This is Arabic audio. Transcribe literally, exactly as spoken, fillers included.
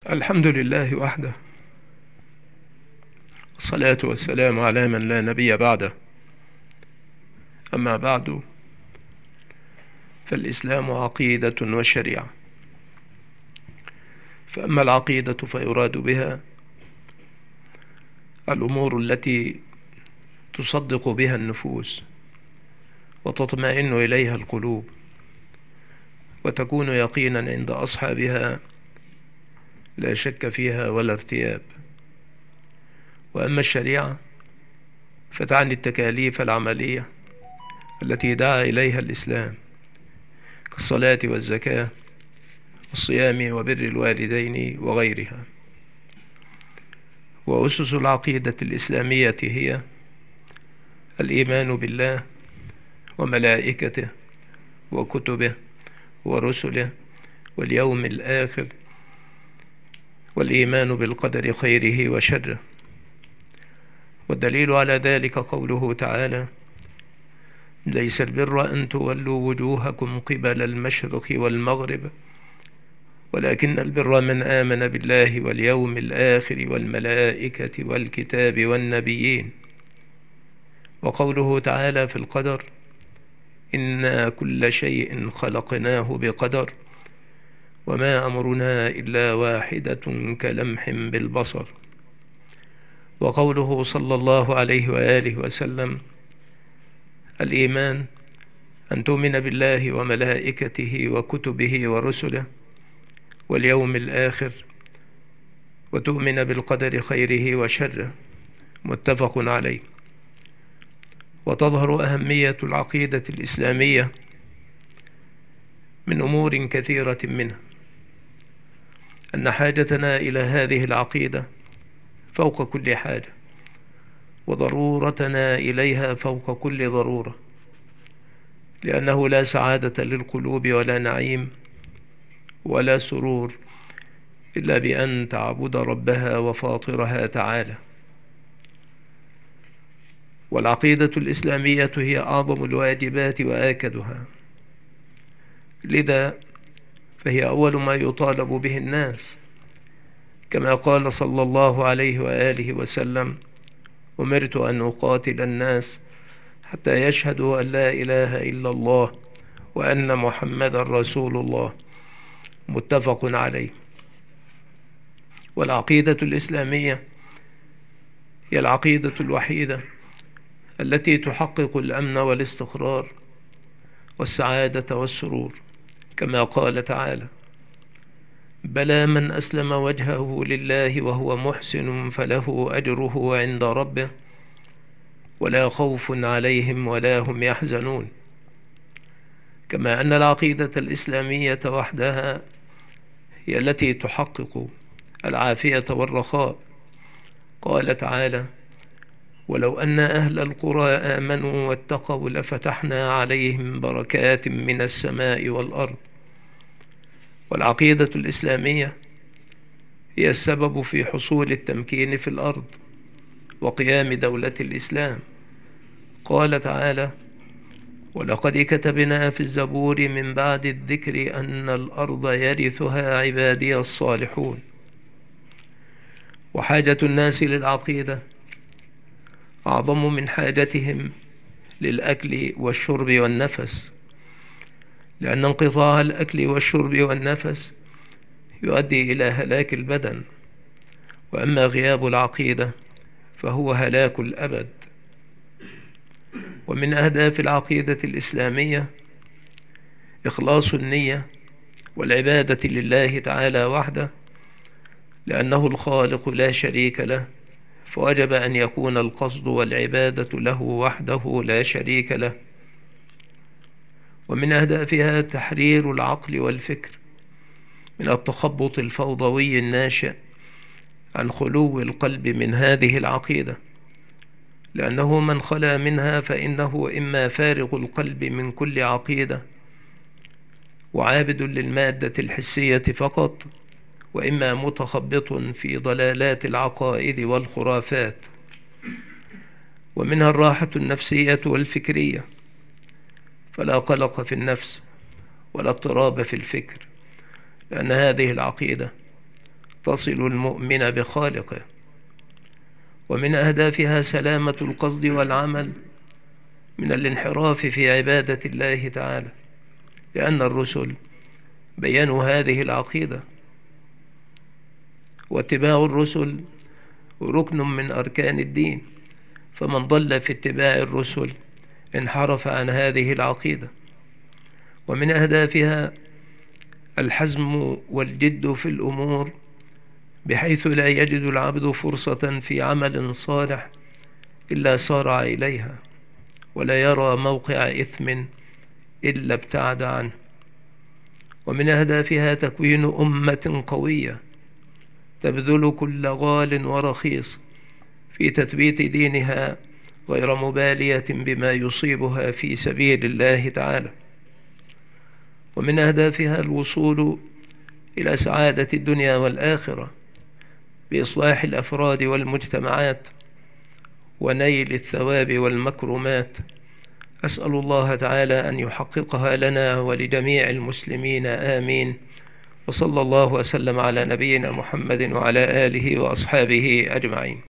الحمد لله وحده، والصلاة والسلام على من لا نبي بعده. أما بعد، فالإسلام عقيدة والشريعة. فأما العقيدة فيراد بها الأمور التي تصدق بها النفوس وتطمئن إليها القلوب وتكون يقينا عند أصحابها لا شك فيها ولا ارتياب. وأما الشريعة فتعني التكاليف العملية التي دعا إليها الإسلام كالصلاة والزكاة والصيام وبر الوالدين وغيرها. وأسس العقيدة الإسلامية هي الإيمان بالله وملائكته وكتبه ورسله واليوم الآخر، والإيمان بالقدر خيره وشره. والدليل على ذلك قوله تعالى: ليس البر أن تولوا وجوهكم قبل المشرق والمغرب ولكن البر من آمن بالله واليوم الآخر والملائكة والكتاب والنبيين. وقوله تعالى في القدر: إنا كل شيء خلقناه بقدر وما أمرنا إلا واحدة كلمح بالبصر. وقوله صلى الله عليه وآله وسلم: الإيمان أن تؤمن بالله وملائكته وكتبه ورسله واليوم الآخر وتؤمن بالقدر خيره وشره، متفق عليه. وتظهر أهمية العقيدة الإسلامية من أمور كثيرة، منها أن حاجتنا إلى هذه العقيدة فوق كل حاجة، وضرورتنا إليها فوق كل ضرورة، لأنه لا سعادة للقلوب ولا نعيم ولا سرور إلا بأن تعبد ربها وفاطرها تعالى. والعقيدة الإسلامية هي أعظم الواجبات وآكدها، لذا فهي أول ما يطالب به الناس، كما قال صلى الله عليه وآله وسلم: أمرت أن أقاتل الناس حتى يشهدوا أن لا إله إلا الله وأن محمدا رسول الله، متفق عليه. والعقيدة الإسلامية هي العقيدة الوحيدة التي تحقق الأمن والاستقرار والسعادة والسرور، كما قال تعالى: بلى من أسلم وجهه لله وهو محسن فله أجره عند ربه ولا خوف عليهم ولا هم يحزنون. كما أن العقيدة الإسلامية وحدها هي التي تحقق العافية والرخاء. قال تعالى: ولو أن أهل القرى آمنوا واتقوا لفتحنا عليهم بركات من السماء والأرض. والعقيدة الإسلامية هي السبب في حصول التمكين في الأرض وقيام دولة الإسلام. قال تعالى: ولقد كتبنا في الزبور من بعد الذكر أن الأرض يرثها عبادي الصالحون. وحاجة الناس للعقيدة أعظم من حاجتهم للأكل والشرب والنفس، لأن انقطاع الأكل والشرب والنفس يؤدي إلى هلاك البدن، وأما غياب العقيدة فهو هلاك الأبد. ومن أهداف العقيدة الإسلامية إخلاص النية والعبادة لله تعالى وحده، لأنه الخالق لا شريك له، فوجب أن يكون القصد والعبادة له وحده لا شريك له. ومن أهدافها تحرير العقل والفكر من التخبط الفوضوي الناشئ عن خلو القلب من هذه العقيدة، لأنه من خلا منها فإنه إما فارغ القلب من كل عقيدة وعابد للمادة الحسية فقط، وإما متخبط في ضلالات العقائد والخرافات. ومنها الراحة النفسية والفكرية، فلا قلق في النفس ولا اضطراب في الفكر، لأن هذه العقيدة تصل المؤمن بخالقه. ومن أهدافها سلامة القصد والعمل من الانحراف في عبادة الله تعالى، لأن الرسل بيّنوا هذه العقيدة، واتباع الرسل ركن من أركان الدين، فمن ضل في اتباع الرسل انحرف عن هذه العقيدة. ومن أهدافها الحزم والجد في الأمور، بحيث لا يجد العبد فرصة في عمل صالح إلا سارع إليها، ولا يرى موقع إثم إلا ابتعد عنه. ومن أهدافها تكوين أمة قوية تبذل كل غال ورخيص في تثبيت دينها، غير مبالية بما يصيبها في سبيل الله تعالى. ومن أهدافها الوصول إلى سعادة الدنيا والآخرة بإصلاح الأفراد والمجتمعات ونيل الثواب والمكرمات. أسأل الله تعالى أن يحققها لنا ولجميع المسلمين، آمين. وصلى الله وسلم على نبينا محمد وعلى آله وأصحابه أجمعين.